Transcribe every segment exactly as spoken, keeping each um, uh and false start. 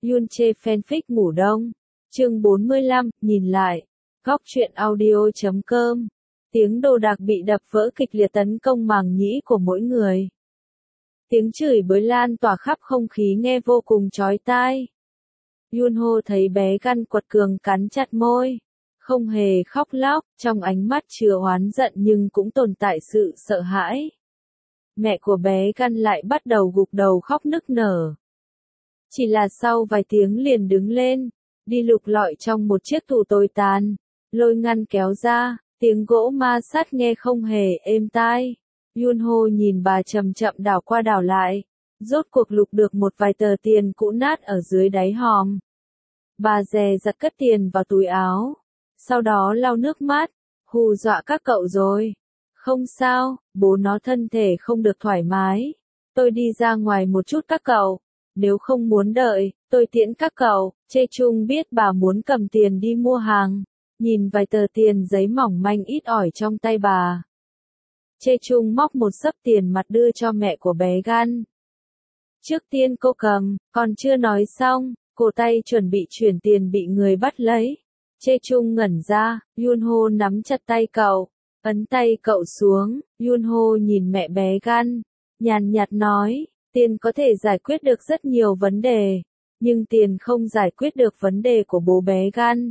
Yun Che fanfic ngủ đông. Chương bốn mươi lăm, nhìn lại. Góc truyện audio chấm com. Tiếng đồ đạc bị đập vỡ kịch liệt tấn công màng nhĩ của mỗi người. Tiếng chửi bới lan tỏa khắp không khí nghe vô cùng chói tai. Yunho thấy bé Gun quật cường cắn chặt môi. Không hề khóc lóc, trong ánh mắt chứa oán giận nhưng cũng tồn tại sự sợ hãi. Mẹ của bé Gun lại bắt đầu gục đầu khóc nức nở. Chỉ là sau vài tiếng liền đứng lên, đi lục lọi trong một chiếc tủ tồi tàn, lôi ngăn kéo ra, tiếng gỗ ma sát nghe không hề êm tai. Yunho nhìn bà chậm chậm đảo qua đảo lại, rốt cuộc lục được một vài tờ tiền cũ nát ở dưới đáy hòm. Bà dè dặt cất tiền vào túi áo, sau đó lau nước mắt, hù dọa các cậu rồi. Không sao, bố nó thân thể không được thoải mái. Tôi đi ra ngoài một chút các cậu. Nếu không muốn đợi, tôi tiễn các cậu. Chê Chung biết bà muốn cầm tiền đi mua hàng. Nhìn vài tờ tiền giấy mỏng manh ít ỏi trong tay bà. Chê Chung móc một xấp tiền mặt đưa cho mẹ của bé Gun. Trước tiên cô cầm, còn chưa nói xong, cổ tay chuẩn bị chuyển tiền bị người bắt lấy. Chê Chung ngẩn ra, Yunho nắm chặt tay cậu, ấn tay cậu xuống. Yunho nhìn mẹ bé Gun, nhàn nhạt nói, tiền có thể giải quyết được rất nhiều vấn đề, nhưng tiền không giải quyết được vấn đề của bố bé Gun.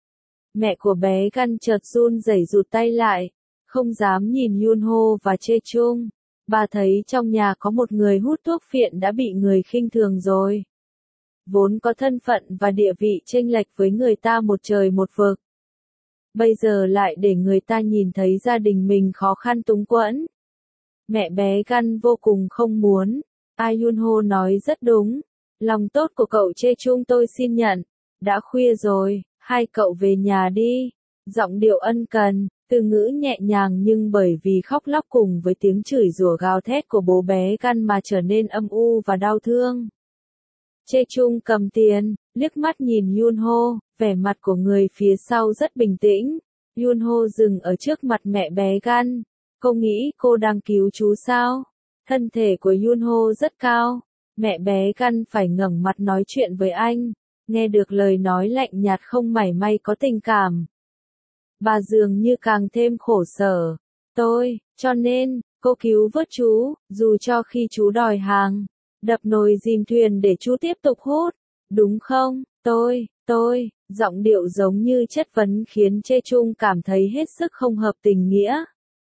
Mẹ của bé Gun chợt run rẩy rụt tay lại, không dám nhìn Yunho và Chê Chung. Bà thấy trong nhà có một người hút thuốc phiện đã bị người khinh thường rồi. Vốn có thân phận và địa vị chênh lệch với người ta một trời một vực. Bây giờ lại để người ta nhìn thấy gia đình mình khó khăn túng quẫn. Mẹ bé Gun vô cùng không muốn. Ai Yunho nói rất đúng. Lòng tốt của cậu Chê Chung tôi xin nhận. Đã khuya rồi, hai cậu về nhà đi. Giọng điệu ân cần, từ ngữ nhẹ nhàng nhưng bởi vì khóc lóc cùng với tiếng chửi rủa gào thét của bố bé Gun mà trở nên âm u và đau thương. Chê Chung cầm tiền, liếc mắt nhìn Yunho, vẻ mặt của người phía sau rất bình tĩnh. Yunho dừng ở trước mặt mẹ bé Gun. Cô nghĩ cô đang cứu chú sao? Thân thể của Yunho rất cao. Mẹ bé Gun phải ngẩng mặt nói chuyện với anh. Nghe được lời nói lạnh nhạt không mảy may có tình cảm. Bà dường như càng thêm khổ sở. Tôi, cho nên, cô cứu vớt chú, dù cho khi chú đòi hàng. Đập nồi dìm thuyền để chú tiếp tục hút, đúng không? Tôi, tôi, giọng điệu giống như chất vấn khiến Chê Chung cảm thấy hết sức không hợp tình nghĩa.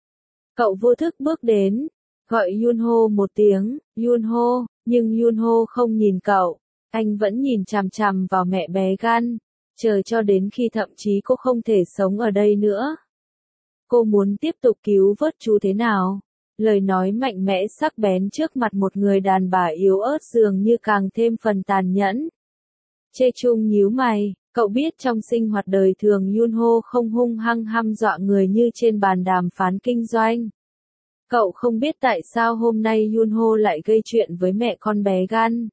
Cậu vô thức bước đến, gọi Yunho một tiếng, Yunho, nhưng Yunho không nhìn cậu, anh vẫn nhìn chằm chằm vào mẹ bé Gun, chờ cho đến khi thậm chí cô không thể sống ở đây nữa. Cô muốn tiếp tục cứu vớt chú thế nào? Lời nói mạnh mẽ sắc bén trước mặt một người đàn bà yếu ớt dường như càng thêm phần tàn nhẫn. Chê Chung nhíu mày, cậu biết trong sinh hoạt đời thường Yunho không hung hăng hăm dọa người như trên bàn đàm phán kinh doanh. Cậu không biết tại sao hôm nay Yunho lại gây chuyện với mẹ con bé Gun.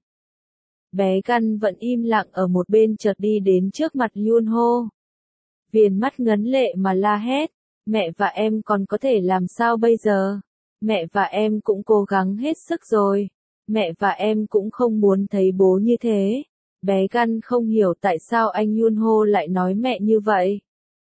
Bé Gun vẫn im lặng ở một bên chợt đi đến trước mặt Yunho. Viền mắt ngấn lệ mà la hét, mẹ và em còn có thể làm sao bây giờ? Mẹ và em cũng cố gắng hết sức rồi. Mẹ và em cũng không muốn thấy bố như thế. Bé Gun không hiểu tại sao anh Yunho lại nói mẹ như vậy.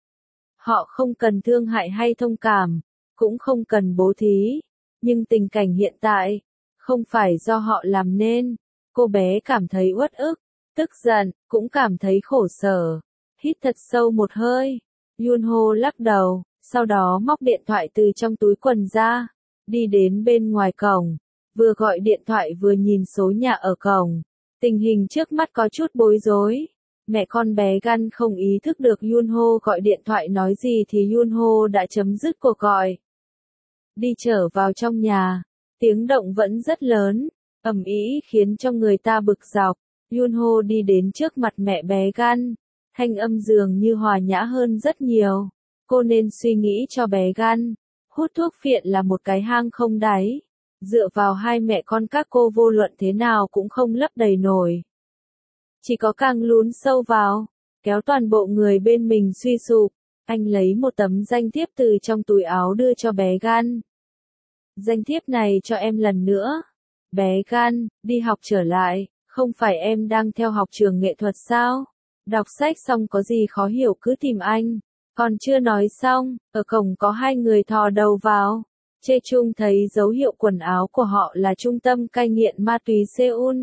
Họ không cần thương hại hay thông cảm, cũng không cần bố thí. Nhưng tình cảnh hiện tại, không phải do họ làm nên. Cô bé cảm thấy uất ức, tức giận, cũng cảm thấy khổ sở. Hít thật sâu một hơi. Yunho lắc đầu, sau đó móc điện thoại từ trong túi quần ra. Đi đến bên ngoài cổng, vừa gọi điện thoại vừa nhìn số nhà ở cổng. Tình hình trước mắt có chút bối rối. Mẹ con bé Gun không ý thức được Yunho gọi điện thoại nói gì thì Yunho đã chấm dứt cuộc gọi. Đi trở vào trong nhà, tiếng động vẫn rất lớn, ầm ĩ khiến cho người ta bực dọc. Yunho đi đến trước mặt mẹ bé Gun, thanh âm dường như hòa nhã hơn rất nhiều. Cô nên suy nghĩ cho bé Gun. Hút thuốc phiện là một cái hang không đáy. Dựa vào hai mẹ con các cô vô luận thế nào cũng không lấp đầy nổi. Chỉ có càng lún sâu vào, kéo toàn bộ người bên mình suy sụp. Anh lấy một tấm danh thiếp từ trong túi áo đưa cho bé Gun. Danh thiếp này cho em lần nữa. Bé Gun, đi học trở lại, Không phải em đang theo học trường nghệ thuật sao? Đọc sách xong có gì khó hiểu cứ tìm anh. Còn chưa nói xong, ở cổng có hai người thò đầu vào. Chê Chung thấy dấu hiệu quần áo của họ là trung tâm cai nghiện ma túy Seoul.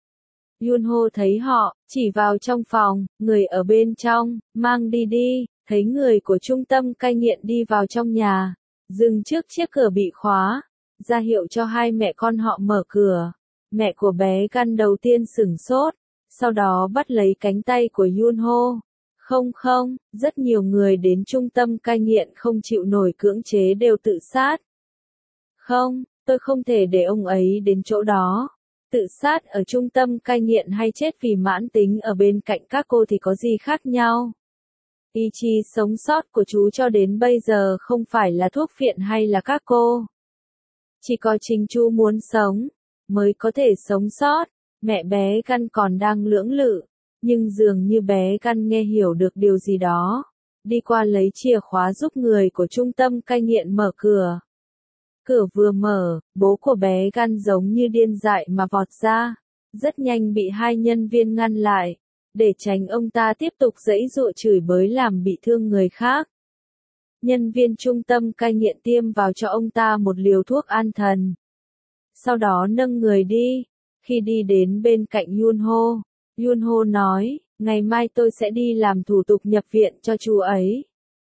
Yunho thấy họ, chỉ vào trong phòng, người ở bên trong, mang đi đi, thấy người của trung tâm cai nghiện đi vào trong nhà, dừng trước chiếc cửa bị khóa, ra hiệu cho hai mẹ con họ mở cửa. Mẹ của bé Gun đầu tiên sửng sốt, sau đó bắt lấy cánh tay của Yunho. Không không, rất nhiều người đến trung tâm cai nghiện không chịu nổi cưỡng chế đều tự sát. Không, tôi không thể để ông ấy đến chỗ đó. Tự sát ở trung tâm cai nghiện hay chết vì mãn tính ở bên cạnh các cô thì có gì khác nhau. Ý chí sống sót của chú cho đến bây giờ không phải là thuốc phiện hay là các cô. Chỉ có chính chú muốn sống, mới có thể sống sót. Mẹ bé Gun còn đang lưỡng lự, nhưng dường như bé Gun nghe hiểu được điều gì đó. Đi qua lấy chìa khóa giúp người của trung tâm cai nghiện mở cửa. Cửa vừa mở, bố của bé Gun giống như điên dại mà vọt ra. Rất nhanh bị hai nhân viên ngăn lại, để tránh ông ta tiếp tục giãy giụa chửi bới làm bị thương người khác. Nhân viên trung tâm cai nghiện tiêm vào cho ông ta một liều thuốc an thần. Sau đó nâng người đi. Khi đi đến bên cạnh Yunho, Yunho nói, ngày mai tôi sẽ đi làm thủ tục nhập viện cho chú ấy.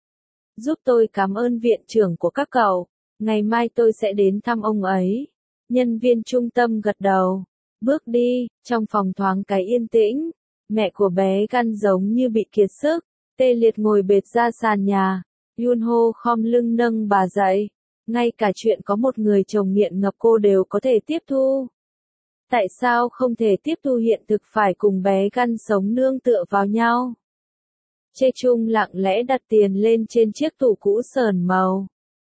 Giúp tôi cảm ơn viện trưởng của các cậu, ngày mai tôi sẽ đến thăm ông ấy. Nhân viên trung tâm gật đầu, bước đi, trong phòng thoáng cái yên tĩnh. Mẹ của bé Gun giống như bị kiệt sức, tê liệt ngồi bệt ra sàn nhà. Yunho khom lưng nâng bà dậy. Ngay cả chuyện có một người chồng nghiện ngập cô đều có thể tiếp thu. Tại sao không thể tiếp thu hiện thực phải cùng bé Gun sống nương tựa vào nhau? Chê Chung lặng lẽ đặt tiền lên trên chiếc tủ cũ sờn màu.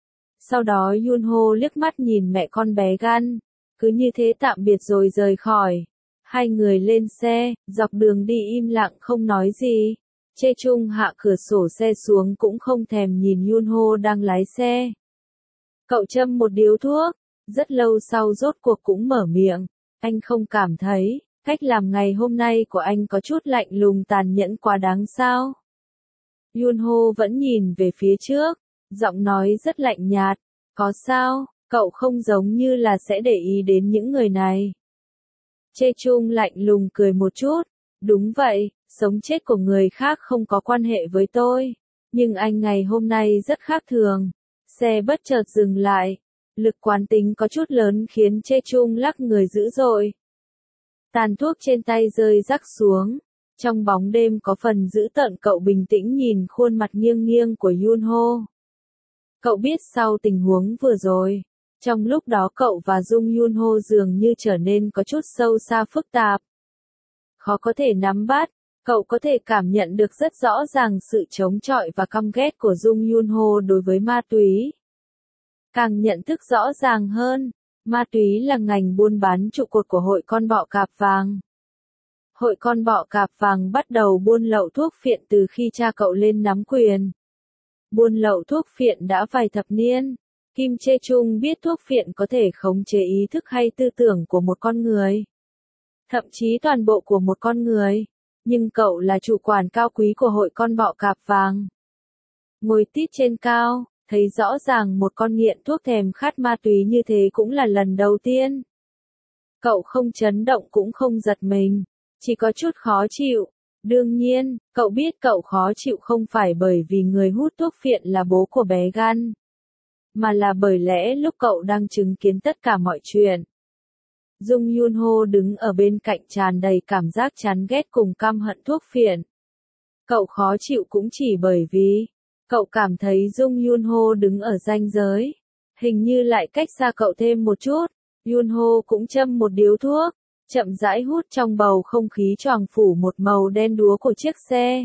Sau đó Yunho liếc mắt nhìn mẹ con bé Gun, cứ như thế tạm biệt rồi rời khỏi. Hai người lên xe, dọc đường đi im lặng không nói gì. Chê Chung hạ cửa sổ xe xuống cũng không thèm nhìn Yunho đang lái xe. Cậu châm một điếu thuốc, rất lâu sau rốt cuộc cũng mở miệng. Anh không cảm thấy, cách làm ngày hôm nay của anh có chút lạnh lùng tàn nhẫn quá đáng sao? Yunho vẫn nhìn về phía trước, giọng nói rất lạnh nhạt. Có sao, cậu không giống như là sẽ để ý đến những người này. Chê Chung lạnh lùng cười một chút. Đúng vậy, sống chết của người khác không có quan hệ với tôi. Nhưng anh ngày hôm nay rất khác thường. Xe bất chợt dừng lại. Lực quán tính có chút lớn khiến Chê Chung lắc người dữ dội. Tàn thuốc trên tay rơi rắc xuống. Trong bóng đêm có phần dữ tợn, cậu bình tĩnh nhìn khuôn mặt nghiêng nghiêng của Yunho. Cậu biết sau tình huống vừa rồi, trong lúc đó cậu và Dung Yunho dường như trở nên có chút sâu xa phức tạp. Khó có thể nắm bắt, cậu có thể cảm nhận được rất rõ ràng sự chống chọi và căm ghét của Dung Yunho đối với ma túy. Càng nhận thức rõ ràng hơn, ma túy là ngành buôn bán trụ cột của hội con bọ cạp vàng. Hội con bọ cạp vàng bắt đầu buôn lậu thuốc phiện từ khi cha cậu lên nắm quyền. Buôn lậu thuốc phiện đã vài thập niên. Kim Chê Chung biết thuốc phiện có thể khống chế ý thức hay tư tưởng của một con người. Thậm chí toàn bộ của một con người. Nhưng cậu là chủ quản cao quý của hội con bọ cạp vàng. Ngồi tít trên cao, thấy rõ ràng một con nghiện thuốc thèm khát ma túy như thế cũng là lần đầu tiên. Cậu không chấn động cũng không giật mình, chỉ có chút khó chịu. Đương nhiên, cậu biết cậu khó chịu không phải bởi vì người hút thuốc phiện là bố của bé Gun, mà là bởi lẽ lúc cậu đang chứng kiến tất cả mọi chuyện. Dung Yunho đứng ở bên cạnh tràn đầy cảm giác chán ghét cùng căm hận thuốc phiện. Cậu khó chịu cũng chỉ bởi vì, cậu cảm thấy Dung Yunho đứng ở ranh giới, hình như lại cách xa cậu thêm một chút. Yunho cũng châm một điếu thuốc, chậm rãi hút trong bầu không khí choàng phủ một màu đen đúa của chiếc xe.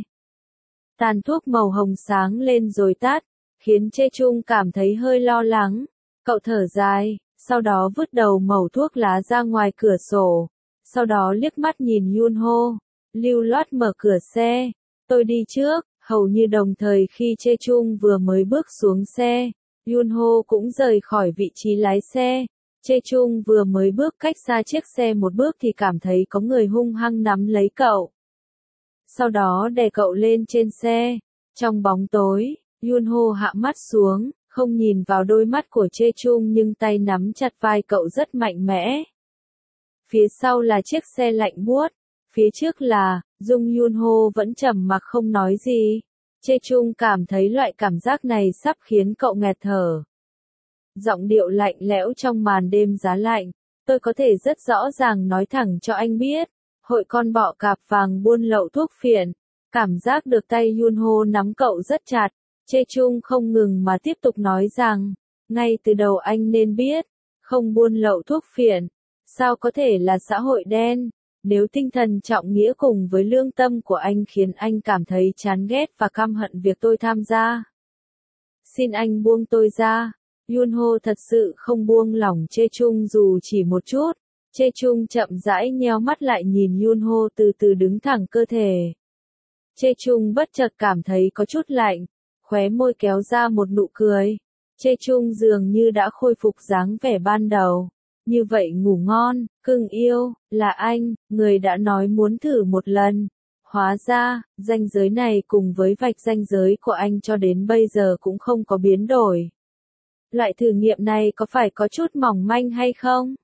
Tàn thuốc màu hồng sáng lên rồi tắt, khiến Chê Chung cảm thấy hơi lo lắng. Cậu thở dài, sau đó vứt đầu mẩu thuốc lá ra ngoài cửa sổ, sau đó liếc mắt nhìn Yunho, lưu loát mở cửa xe. Tôi đi trước. Hầu như đồng thời khi Chê Chung vừa mới bước xuống xe, Yunho cũng rời khỏi vị trí lái xe. Chê Chung vừa mới bước cách xa chiếc xe một bước thì cảm thấy có người hung hăng nắm lấy cậu. Sau đó đè cậu lên trên xe. Trong bóng tối, Yunho hạ mắt xuống, không nhìn vào đôi mắt của Chê Chung nhưng tay nắm chặt vai cậu rất mạnh mẽ. Phía sau là chiếc xe lạnh buốt, phía trước là, Jung Yunho vẫn trầm mặc không nói gì. Chê Chung cảm thấy loại cảm giác này sắp khiến cậu nghẹt thở. Giọng điệu lạnh lẽo trong màn đêm giá lạnh, tôi có thể rất rõ ràng nói thẳng cho anh biết, hội con bọ cạp vàng buôn lậu thuốc phiện. Cảm giác được tay Yunho nắm cậu rất chặt, Chê Chung không ngừng mà tiếp tục nói rằng, ngay từ đầu anh nên biết, không buôn lậu thuốc phiện, sao có thể là xã hội đen, nếu tinh thần trọng nghĩa cùng với lương tâm của anh khiến anh cảm thấy chán ghét và căm hận việc tôi tham gia. Xin anh buông tôi ra. Yunho thật sự không buông lỏng Chê Chung dù chỉ một chút. Chê Chung chậm rãi nheo mắt lại nhìn Yunho từ từ đứng thẳng cơ thể. Chê Chung bất chợt cảm thấy có chút lạnh, khóe môi kéo ra một nụ cười. Chê Chung dường như đã khôi phục dáng vẻ ban đầu. Như vậy ngủ ngon, cưng yêu, là anh, người đã nói muốn thử một lần. Hóa ra, ranh giới này cùng với vạch ranh giới của anh cho đến bây giờ cũng không có biến đổi. Loại thử nghiệm này có phải có chút mỏng manh hay không?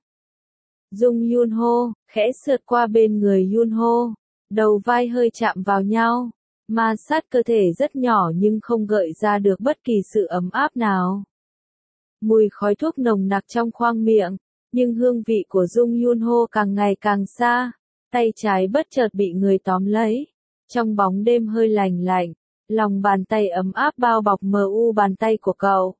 Jung Yunho, khẽ sượt qua bên người Yunho, đầu vai hơi chạm vào nhau, ma sát cơ thể rất nhỏ nhưng không gợi ra được bất kỳ sự ấm áp nào. Mùi khói thuốc nồng nặc trong khoang miệng, nhưng hương vị của Jung Yunho càng ngày càng xa, tay trái bất chợt bị người tóm lấy. Trong bóng đêm hơi lành lạnh, lòng bàn tay ấm áp bao bọc mờ u bàn tay của cậu.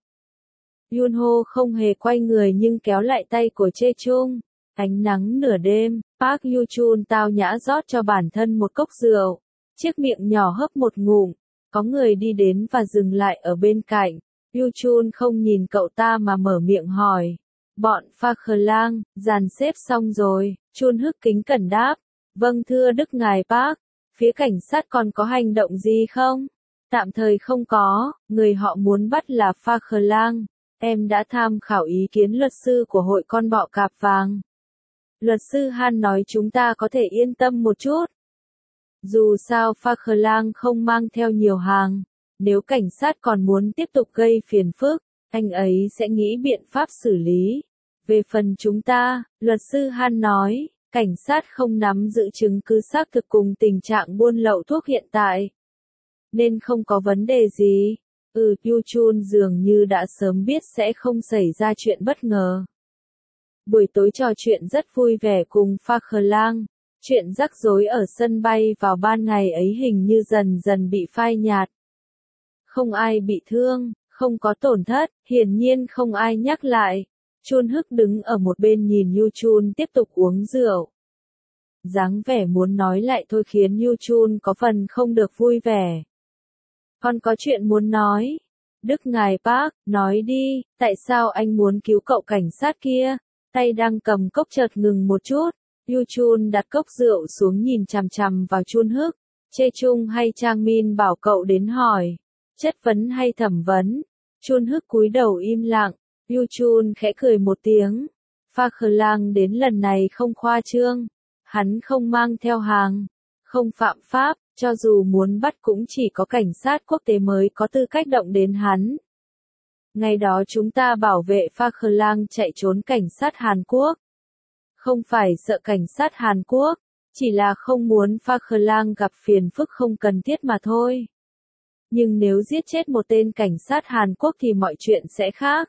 Yunho không hề quay người nhưng kéo lại tay của Chê Chung. Ánh nắng nửa đêm, Park Yu-chun tao nhã rót cho bản thân một cốc rượu. Chiếc miệng nhỏ hớp một ngụm, có người đi đến và dừng lại ở bên cạnh. Yu-chun không nhìn cậu ta mà mở miệng hỏi. Bọn pha khờ lang, dàn xếp xong rồi, Chun Hức kính cẩn đáp. Vâng thưa Đức Ngài Park, phía cảnh sát còn có hành động gì không? Tạm thời không có, người họ muốn bắt là pha khờ lang. Em đã tham khảo ý kiến luật sư của hội con bọ cạp vàng. Luật sư Han nói chúng ta có thể yên tâm một chút. Dù sao pha khờ lang không mang theo nhiều hàng, nếu cảnh sát còn muốn tiếp tục gây phiền phức, anh ấy sẽ nghĩ biện pháp xử lý. Về phần chúng ta, luật sư Han nói, cảnh sát không nắm giữ chứng cứ xác thực cùng tình trạng buôn lậu thuốc hiện tại. Nên không có vấn đề gì. Ừ, Yu-chun dường như đã sớm biết sẽ không xảy ra chuyện bất ngờ. Buổi tối trò chuyện rất vui vẻ cùng pha khờ lang. Chuyện rắc rối ở sân bay vào ban ngày ấy hình như dần dần bị phai nhạt. Không ai bị thương, không có tổn thất, hiển nhiên không ai nhắc lại. Chun Hức đứng ở một bên nhìn Yu-chun tiếp tục uống rượu. Dáng vẻ muốn nói lại thôi khiến Yu-chun có phần không được vui vẻ. Con có chuyện muốn nói. Đức Ngài Park, nói đi, tại sao anh muốn cứu cậu cảnh sát kia? Tay đang cầm cốc chợt ngừng một chút. Yu-chun đặt cốc rượu xuống nhìn chằm chằm vào Chun Hức. Chê Chung hay Trang Min bảo cậu đến hỏi. Chất vấn hay thẩm vấn? Chun Hức cúi đầu im lặng. Yu-chun khẽ cười một tiếng. Pha khờ lang đến lần này không khoa trương. Hắn không mang theo hàng. Không phạm pháp, cho dù muốn bắt cũng chỉ có cảnh sát quốc tế mới có tư cách động đến hắn. Ngày đó chúng ta bảo vệ pha khờ lang chạy trốn cảnh sát Hàn Quốc. Không phải sợ cảnh sát Hàn Quốc, chỉ là không muốn pha khờ lang gặp phiền phức không cần thiết mà thôi. Nhưng nếu giết chết một tên cảnh sát Hàn Quốc thì mọi chuyện sẽ khác.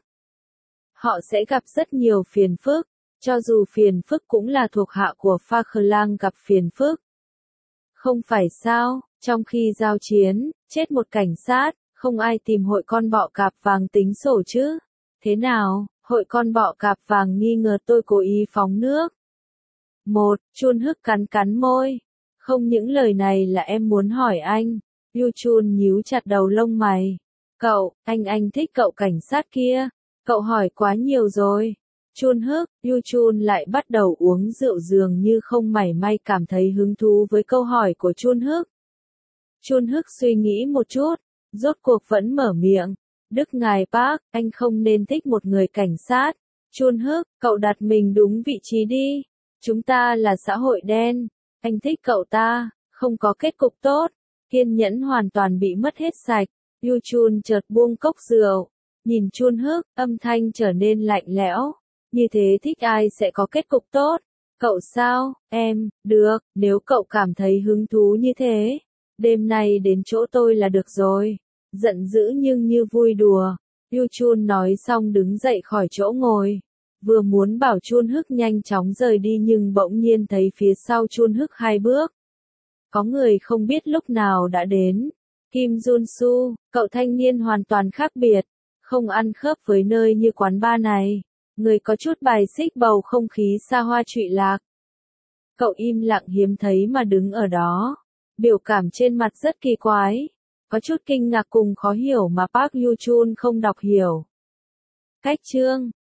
Họ sẽ gặp rất nhiều phiền phức, cho dù phiền phức cũng là thuộc hạ của pha khờ lang gặp phiền phức. Không phải sao, trong khi giao chiến, chết một cảnh sát, không ai tìm hội con bọ cạp vàng tính sổ chứ. Thế nào, hội con bọ cạp vàng nghi ngờ tôi cố ý phóng nước. Một, Chun Hức cắn cắn môi. Không những lời này là em muốn hỏi anh. Yu-chun nhíu chặt đầu lông mày. Cậu, anh anh thích cậu cảnh sát kia. Cậu hỏi quá nhiều rồi. Chun Hức, Yu-chun lại bắt đầu uống rượu dường như không mảy may cảm thấy hứng thú với câu hỏi của Chun Hức. Chun Hức suy nghĩ một chút, rốt cuộc vẫn mở miệng. Đức Ngài Park, anh không nên thích một người cảnh sát, Chun Hức, cậu đặt mình đúng vị trí đi. Chúng ta là xã hội đen. Anh thích cậu ta, không có kết cục tốt. Kiên nhẫn hoàn toàn bị mất hết sạch. Yu Chun chợt buông cốc rượu. Nhìn Chun Hức, âm thanh trở nên lạnh lẽo. Như thế thích ai sẽ có kết cục tốt? Cậu sao, em, được, nếu cậu cảm thấy hứng thú như thế. Đêm nay đến chỗ tôi là được rồi. Giận dữ nhưng như vui đùa. Yu Chun nói xong đứng dậy khỏi chỗ ngồi. Vừa muốn bảo Chun Hức nhanh chóng rời đi nhưng bỗng nhiên thấy phía sau Chun Hức hai bước. Có người không biết lúc nào đã đến. Kim Jun Su, cậu thanh niên hoàn toàn khác biệt. Không ăn khớp với nơi như quán bar này. Người có chút bài xích bầu không khí xa hoa trụy lạc. Cậu im lặng hiếm thấy mà đứng ở đó. Biểu cảm trên mặt rất kỳ quái. Có chút kinh ngạc cùng khó hiểu mà Park Yu Chun không đọc hiểu. Cách chương